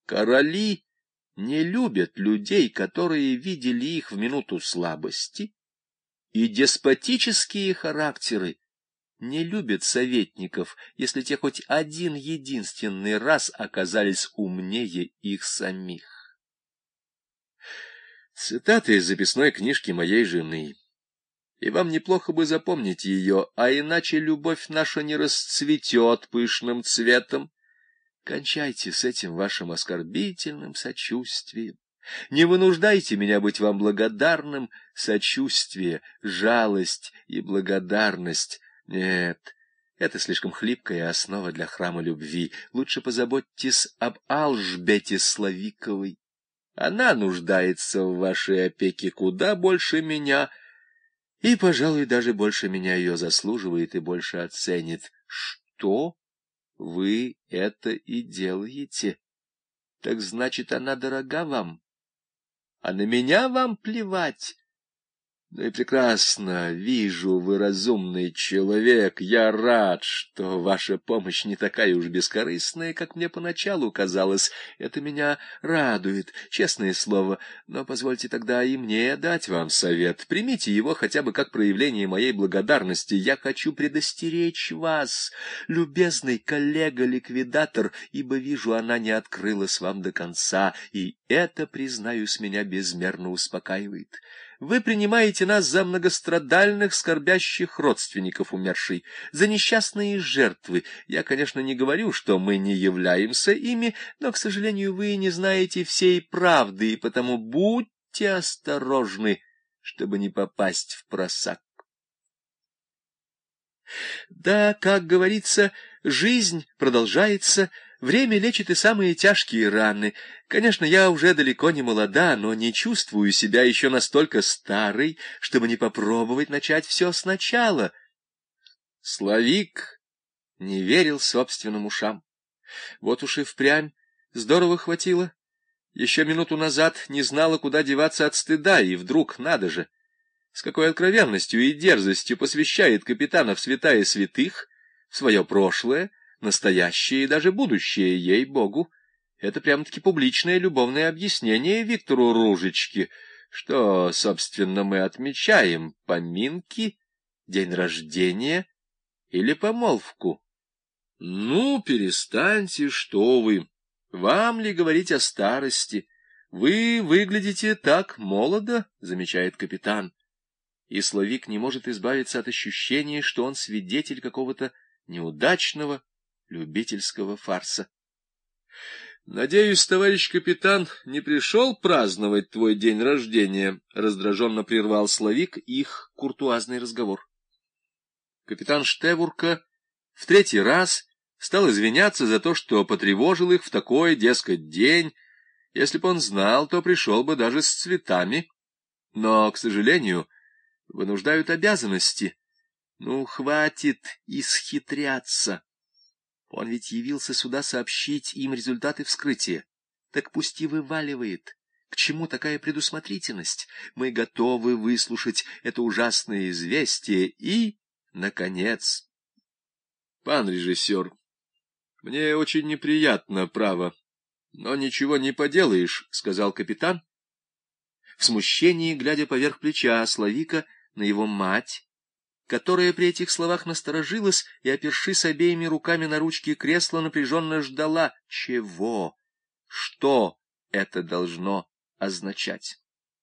Короли не любят людей, которые видели их в минуту слабости, и деспотические характеры не любят советников, если те хоть один единственный раз оказались умнее их самих. Цитата из записной книжки моей жены. И вам неплохо бы запомнить ее, а иначе любовь наша не расцветет пышным цветом. Кончайте с этим вашим оскорбительным сочувствием. Не вынуждайте меня быть вам благодарным. Сочувствие, жалость и благодарность — нет, это слишком хлипкая основа для храма любви. Лучше позаботьтесь об Алжбете Славиковой. Она нуждается в вашей опеке куда больше меня, и, пожалуй, даже больше меня ее заслуживает и больше оценит. Что вы это и делаете? Так значит, она дорога вам, а на меня вам плевать. Ну и прекрасно, вижу, вы разумный человек. Я рад, что ваша помощь не такая уж бескорыстная, как мне поначалу казалось. Это меня радует, честное слово. Но позвольте тогда и мне дать вам совет. Примите его хотя бы как проявление моей благодарности. Я хочу предостеречь вас, любезный коллега-ликвидатор, ибо вижу, она не открылась вам до конца, и это, признаюсь, меня безмерно успокаивает. Вы принимаете нас за многострадальных, скорбящих родственников умершей, за несчастные жертвы. Я, конечно, не говорю, что мы не являемся ими, но, к сожалению, вы не знаете всей правды, и потому будьте осторожны, чтобы не попасть в просак. Да, как говорится, жизнь продолжается, время лечит и самые тяжкие раны. Конечно, я уже далеко не молода, но не чувствую себя еще настолько старой, чтобы не попробовать начать все сначала. Славик не верил собственным ушам. Вот уж и впрямь здорово хватило. Еще минуту назад не знала, куда деваться от стыда, и вдруг, надо же, с какой откровенностью и дерзостью посвящает капитана в святая святых, в свое прошлое, настоящее и даже будущее, ей-богу. Это прямо-таки публичное любовное объяснение Виктору Ружечке. Что, собственно, мы отмечаем? Поминки, день рождения или помолвку? Ну, перестаньте, что вы. Вам ли говорить о старости? Вы выглядите так молодо, замечает капитан. И Славик не может избавиться от ощущения, что он свидетель какого-то неудачного любительского фарса. — Надеюсь, товарищ капитан не пришел праздновать твой день рождения? — раздраженно прервал Славик их куртуазный разговор. Капитан Штевурка в третий раз стал извиняться за то, что потревожил их в такой, дескать, день. Если бы он знал, то пришел бы даже с цветами. Но, к сожалению, вынуждают обязанности. Ну, хватит исхитряться. Он ведь явился сюда сообщить им результаты вскрытия. Так пусть и вываливает. К чему такая предусмотрительность? Мы готовы выслушать это ужасное известие и, наконец... Пан режиссер, мне очень неприятно, право, но ничего не поделаешь, — сказал капитан, в смущении глядя поверх плеча Славика на его мать, которая при этих словах насторожилась и, опершись обеими руками на ручки кресла, напряженно ждала. Чего? Что это должно означать?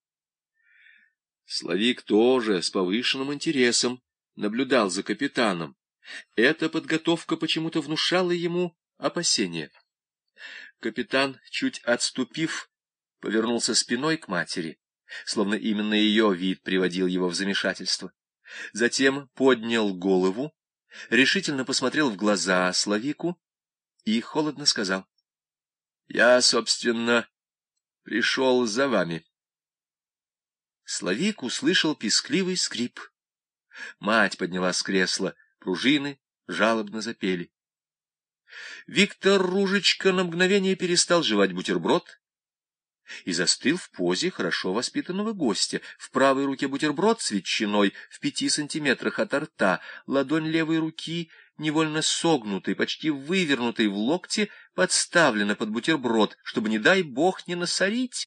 Славик тоже с повышенным интересом наблюдал за капитаном. Эта подготовка почему-то внушала ему опасения. Капитан, чуть отступив, повернулся спиной к матери, словно именно ее вид приводил его в замешательство. Затем поднял голову, решительно посмотрел в глаза Славику и холодно сказал: — Я, собственно, пришел за вами. Славик услышал пискливый скрип. Мать подняла с кресла, пружины жалобно запели. Виктор Ружечка на мгновение перестал жевать бутерброд и застыл в позе хорошо воспитанного гостя. В правой руке бутерброд с ветчиной в 5 сантиметрах от рта, ладонь левой руки невольно согнутой, почти вывернутой в локте, подставлена под бутерброд, чтобы, не дай бог, не насорить.